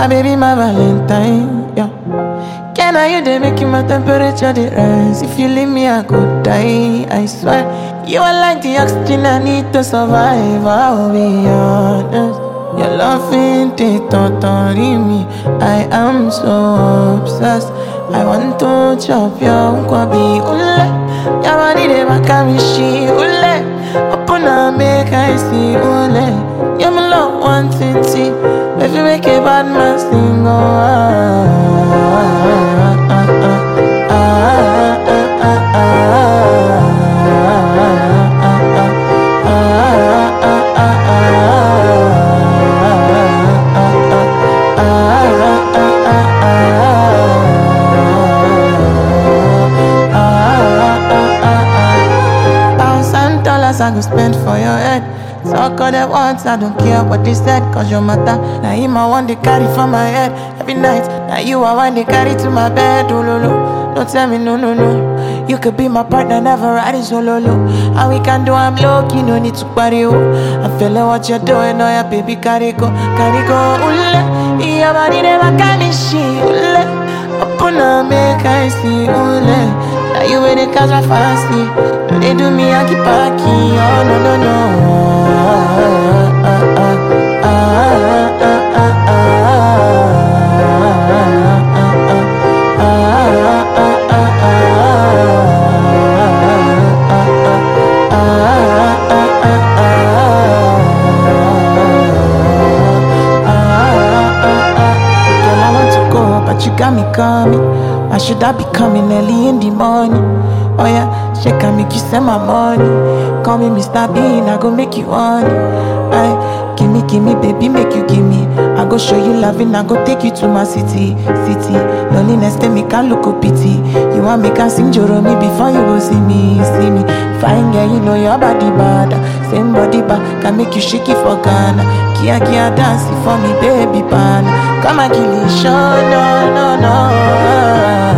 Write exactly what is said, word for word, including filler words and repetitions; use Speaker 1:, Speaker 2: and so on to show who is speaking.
Speaker 1: My baby, my Valentine, yeah. Can I you they making my temperature the rise? If you leave me, I could die. I swear, you are like the oxygen I need to survive. I'll be honest. Your loving it totally me. I am so obsessed. I want to chop your kwabi ule. Your body they make me she ule. Open up make I see ule. You're my love one thing see. If you make a bad man sing go ah. I go spend for your head. Talk all that once, I don't care what they said. Cause your matter, now him I want to carry for my head. Every night, now you I want to carry to my bed. Oh, lo, lo. Don't tell me no, no, no. You could be my partner, never riding solo, low. And we can do I'm low key, no need to party, oh. I'm feeling what you're doing, oh yeah, baby, carry go, carry go, ule. Your body never can be she, ule. Open up, make I see, ule. Now you in the catch my fancy. No, they do me, I keep packing. Oh, no, no, no. Ah, ah, ah, ah, ah, girl, I want to go, but you got me coming. Why should I be coming early in the morning? Oh yeah, she can make you send my money. Call me Mister Bean, I go make you honey. Aye, gimme, gimme, baby, make you gimme. I go show you loving, I go take you to my city, city. Loneliness, they make I look a pity. You want me can sing Joromi before you go see me, see me. Fine girl, you know your body bad. Same body bad, can make you shake it for Ghana. Kia, kia, dancing for me, baby, pan. Come and kill it, show, no, no, no.